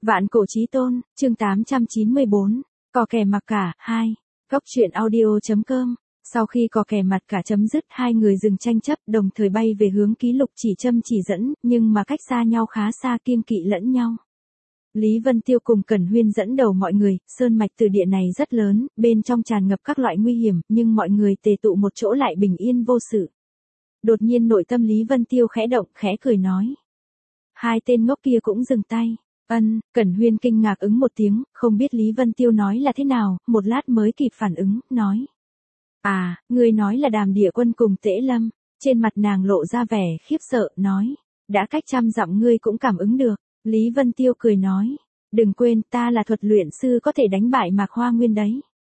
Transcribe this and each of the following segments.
Vạn cổ chí tôn, chương 894, Cò kè mặc cả, 2. Cốc truyện audio.com. Sau khi cò kè mặt cả chấm dứt, hai người dừng tranh chấp, đồng thời bay về hướng ký lục chỉ châm chỉ dẫn, nhưng mà cách xa nhau khá xa, kiêng kỵ lẫn nhau. Lý Vân Tiêu cùng Cẩn Huyên dẫn đầu mọi người, sơn mạch từ địa này rất lớn, bên trong tràn ngập các loại nguy hiểm, nhưng mọi người tề tụ một chỗ lại bình yên vô sự. Đột nhiên nội tâm Lý Vân Tiêu khẽ động, khẽ cười nói. Hai tên ngốc kia cũng dừng tay. Cẩn Huyên kinh ngạc ứng một tiếng, không biết Lý Vân Tiêu nói là thế nào, một lát mới kịp phản ứng, nói. À, ngươi nói là Đàm Địa Quân cùng Tễ Lâm. Trên mặt nàng lộ ra vẻ khiếp sợ, nói. Đã cách 100 dặm ngươi cũng cảm ứng được. Lý Vân Tiêu cười nói. Đừng quên, ta là thuật luyện sư có thể đánh bại Mạc Hoa Nguyên đấy.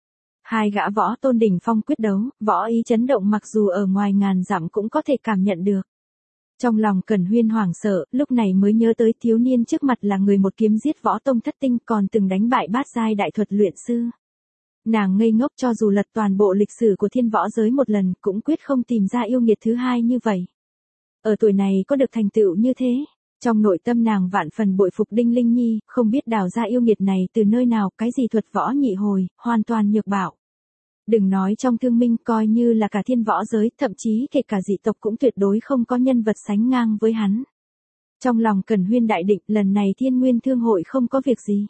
Hai gã võ tôn đỉnh phong quyết đấu, võ ý chấn động mặc dù ở ngoài ngàn dặm cũng có thể cảm nhận được. Trong lòng Cẩn Huyên hoảng sợ, lúc này mới nhớ tới thiếu niên trước mặt là người một kiếm giết võ tông thất tinh, còn từng đánh bại bát giai đại thuật luyện sư. Nàng ngây ngốc, cho dù lật toàn bộ lịch sử của thiên võ giới một lần, cũng quyết không tìm ra yêu nghiệt thứ hai như vậy. Ở tuổi này có được thành tựu như thế, trong nội tâm nàng vạn phần bội phục Đinh Linh Nhi, không biết đào ra yêu nghiệt này từ nơi nào, cái gì thuật võ nhị hồi, hoàn toàn nhược bạo. Đừng nói trong thương minh, coi như là cả thiên võ giới, thậm chí kể cả dị tộc cũng tuyệt đối không có nhân vật sánh ngang với hắn. Trong lòng Cẩn Huyên đại định, lần này Thiên Nguyên Thương hội không có việc gì.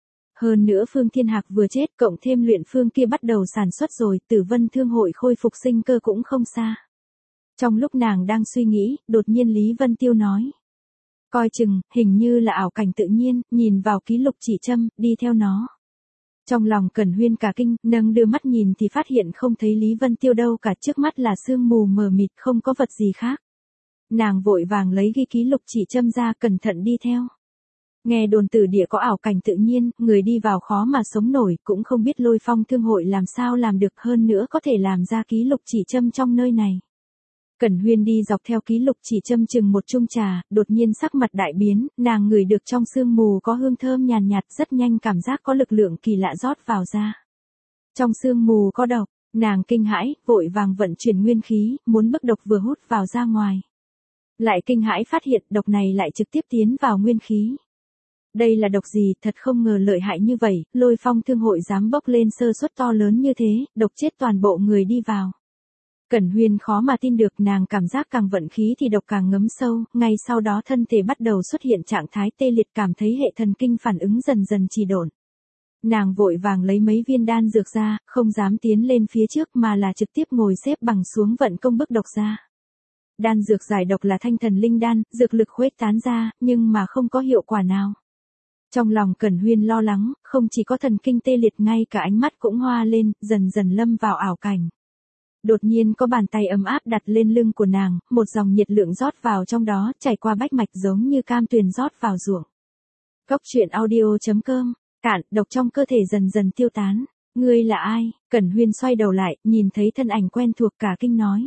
Hơn nữa Phương Thiên Hạc vừa chết, cộng thêm luyện phương kia bắt đầu sản xuất rồi, Tử Vân Thương hội khôi phục sinh cơ cũng không xa. Trong lúc nàng đang suy nghĩ, đột nhiên Lý Vân Tiêu nói. Coi chừng, hình như là ảo cảnh tự nhiên, nhìn vào ký lục chỉ châm, đi theo nó. Trong lòng Cẩn Huyên cả kinh, nâng đưa mắt nhìn thì phát hiện không thấy Lý Vân Tiêu đâu cả, trước mắt là sương mù mờ mịt, không có vật gì khác. Nàng vội vàng lấy ghi ký lục chỉ châm ra, cẩn thận đi theo. Nghe đồn Tử Địa có ảo cảnh tự nhiên, người đi vào khó mà sống nổi, cũng không biết Lôi Phong Thương hội làm sao làm được, hơn nữa có thể làm ra ký lục chỉ châm trong nơi này. Cẩn Huyên đi dọc theo ký lục chỉ châm chừng một chung trà, đột nhiên sắc mặt đại biến, nàng ngửi được trong sương mù có hương thơm nhàn nhạt, rất nhanh cảm giác có lực lượng kỳ lạ rót vào ra. Trong sương mù có độc, nàng kinh hãi, vội vàng vận chuyển nguyên khí, muốn bức độc vừa hút vào ra ngoài. Lại kinh hãi phát hiện độc này lại trực tiếp tiến vào nguyên khí. Đây là độc gì, thật không ngờ lợi hại như vậy, Lôi Phong Thương hội dám bốc lên sơ suất to lớn như thế, độc chết toàn bộ người đi vào. Cẩn Huyên khó mà tin được, nàng cảm giác càng vận khí thì độc càng ngấm sâu, ngay sau đó thân thể bắt đầu xuất hiện trạng thái tê liệt, cảm thấy hệ thần kinh phản ứng dần dần trì độn. Nàng vội vàng lấy mấy viên đan dược ra, không dám tiến lên phía trước mà là trực tiếp ngồi xếp bằng xuống vận công bức độc ra. Đan dược giải độc là thanh thần linh đan, dược lực khuếch tán ra, nhưng mà không có hiệu quả nào. Trong lòng Cẩn Huyên lo lắng, không chỉ có thần kinh tê liệt, ngay cả ánh mắt cũng hoa lên, dần dần lâm vào ảo cảnh. Đột nhiên có bàn tay ấm áp đặt lên lưng của nàng, một dòng nhiệt lượng rót vào trong đó, chảy qua bách mạch giống như cam tuyền rót vào ruộng. Cốc truyện audio.com. Cạn, độc trong cơ thể dần dần tiêu tán. Ngươi là ai? Cẩn Huyên xoay đầu lại, nhìn thấy thân ảnh quen thuộc cả kinh nói.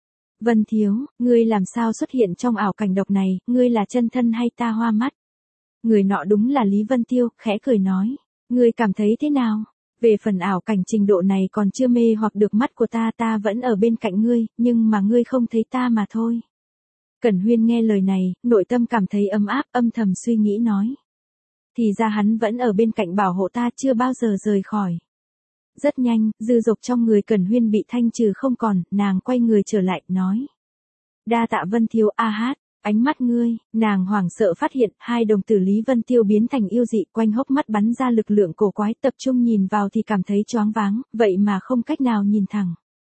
Vân Thiếu, ngươi làm sao xuất hiện trong ảo cảnh độc này, ngươi là chân thân hay ta hoa mắt? Người nọ đúng là Lý Vân Tiêu, khẽ cười nói. Ngươi cảm thấy thế nào? Về phần ảo cảnh trình độ này còn chưa mê hoặc được mắt của ta, ta vẫn ở bên cạnh ngươi, nhưng mà ngươi không thấy ta mà thôi. Cẩn Huyên nghe lời này, nội tâm cảm thấy ấm áp, âm thầm suy nghĩ nói. Thì ra hắn vẫn ở bên cạnh bảo hộ ta, chưa bao giờ rời khỏi. Rất nhanh, dư dục trong người Cẩn Huyên bị thanh trừ không còn, nàng quay người trở lại, nói. Đa tạ Vân Thiếu, a hát. Ánh mắt ngươi, nàng hoảng sợ phát hiện, hai đồng tử Lý Vân Tiêu biến thành yêu dị, quanh hốc mắt bắn ra lực lượng cổ quái, tập trung nhìn vào thì cảm thấy choáng váng, vậy mà không cách nào nhìn thẳng.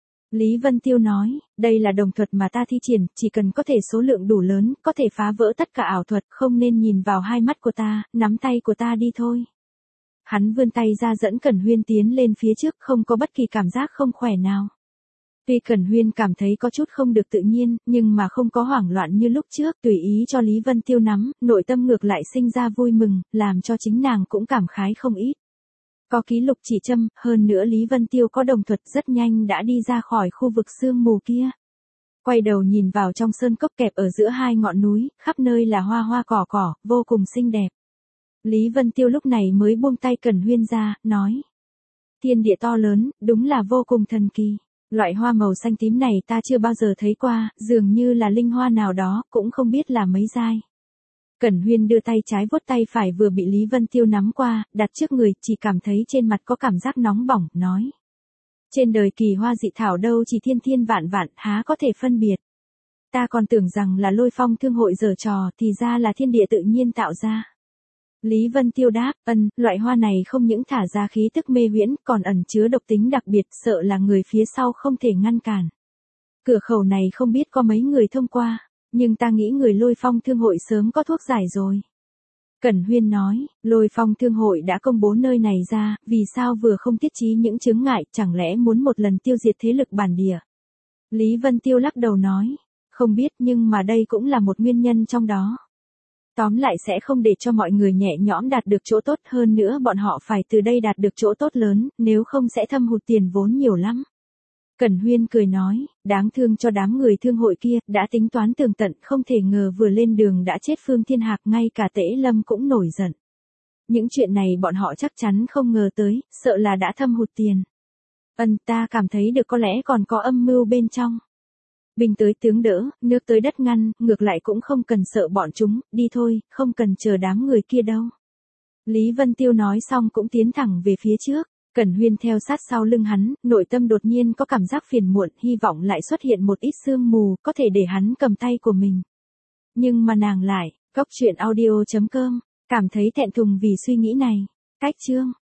Lý Vân Tiêu nói, đây là đồng thuật mà ta thi triển, chỉ cần có thể số lượng đủ lớn, có thể phá vỡ tất cả ảo thuật, không nên nhìn vào hai mắt của ta, nắm tay của ta đi thôi. Hắn vươn tay ra dẫn Cẩn Huyên tiến lên phía trước, không có bất kỳ cảm giác không khỏe nào. Tuy Cẩn Huyên cảm thấy có chút không được tự nhiên, nhưng mà không có hoảng loạn như lúc trước, tùy ý cho Lý Vân Tiêu nắm, nội tâm ngược lại sinh ra vui mừng, làm cho chính nàng cũng cảm khái không ít. Có ký lục chỉ châm, hơn nữa Lý Vân Tiêu có đồng thuật, rất nhanh đã đi ra khỏi khu vực sương mù kia. Quay đầu nhìn vào trong sơn cốc kẹp ở giữa hai ngọn núi, khắp nơi là hoa hoa cỏ cỏ, vô cùng xinh đẹp. Lý Vân Tiêu lúc này mới buông tay Cẩn Huyên ra, nói. Thiên địa to lớn, đúng là vô cùng thần kỳ. Loại hoa màu xanh tím này ta chưa bao giờ thấy qua, dường như là linh hoa nào đó, cũng không biết là mấy giai. Cẩn Huyên đưa tay trái vuốt tay phải vừa bị Lý Vân Tiêu nắm qua, đặt trước người, chỉ cảm thấy trên mặt có cảm giác nóng bỏng, nói. Trên đời kỳ hoa dị thảo đâu chỉ thiên thiên vạn vạn, há có thể phân biệt. Ta còn tưởng rằng là Lôi Phong thương hội giở trò, thì ra là thiên địa tự nhiên tạo ra. Lý Vân Tiêu đáp, loại hoa này không những thả ra khí tức mê huyễn, còn ẩn chứa độc tính đặc biệt, sợ là người phía sau không thể ngăn cản. Cửa khẩu này không biết có mấy người thông qua, nhưng ta nghĩ người Lôi Phong thương hội sớm có thuốc giải rồi. Cẩn Huyên nói, Lôi Phong thương hội đã công bố nơi này ra, vì sao vừa không tiết chí những chướng ngại, chẳng lẽ muốn một lần tiêu diệt thế lực bản địa. Lý Vân Tiêu lắc đầu nói, không biết, nhưng mà đây cũng là một nguyên nhân trong đó. Tóm lại sẽ không để cho mọi người nhẹ nhõm đạt được chỗ tốt, hơn nữa bọn họ phải từ đây đạt được chỗ tốt lớn, nếu không sẽ thâm hụt tiền vốn nhiều lắm. Cẩn Huyên cười nói, đáng thương cho đám người thương hội kia, đã tính toán tường tận, không thể ngờ vừa lên đường đã chết Phương Thiên Hạc, ngay cả Tễ Lâm cũng nổi giận. Những chuyện này bọn họ chắc chắn không ngờ tới, sợ là đã thâm hụt tiền. Ta cảm thấy được, có lẽ còn có âm mưu bên trong. Binh tới tướng đỡ, nước tới đất ngăn, ngược lại cũng không cần sợ bọn chúng, đi thôi, không cần chờ đám người kia đâu. Lý Vân Tiêu nói xong cũng tiến thẳng về phía trước. Cẩn Huyên theo sát sau lưng hắn, nội tâm đột nhiên có cảm giác phiền muộn, hy vọng lại xuất hiện một ít sương mù, có thể để hắn cầm tay của mình. Nhưng mà nàng lại, góc truyện audio.com, cảm thấy thẹn thùng vì suy nghĩ này. Cách chương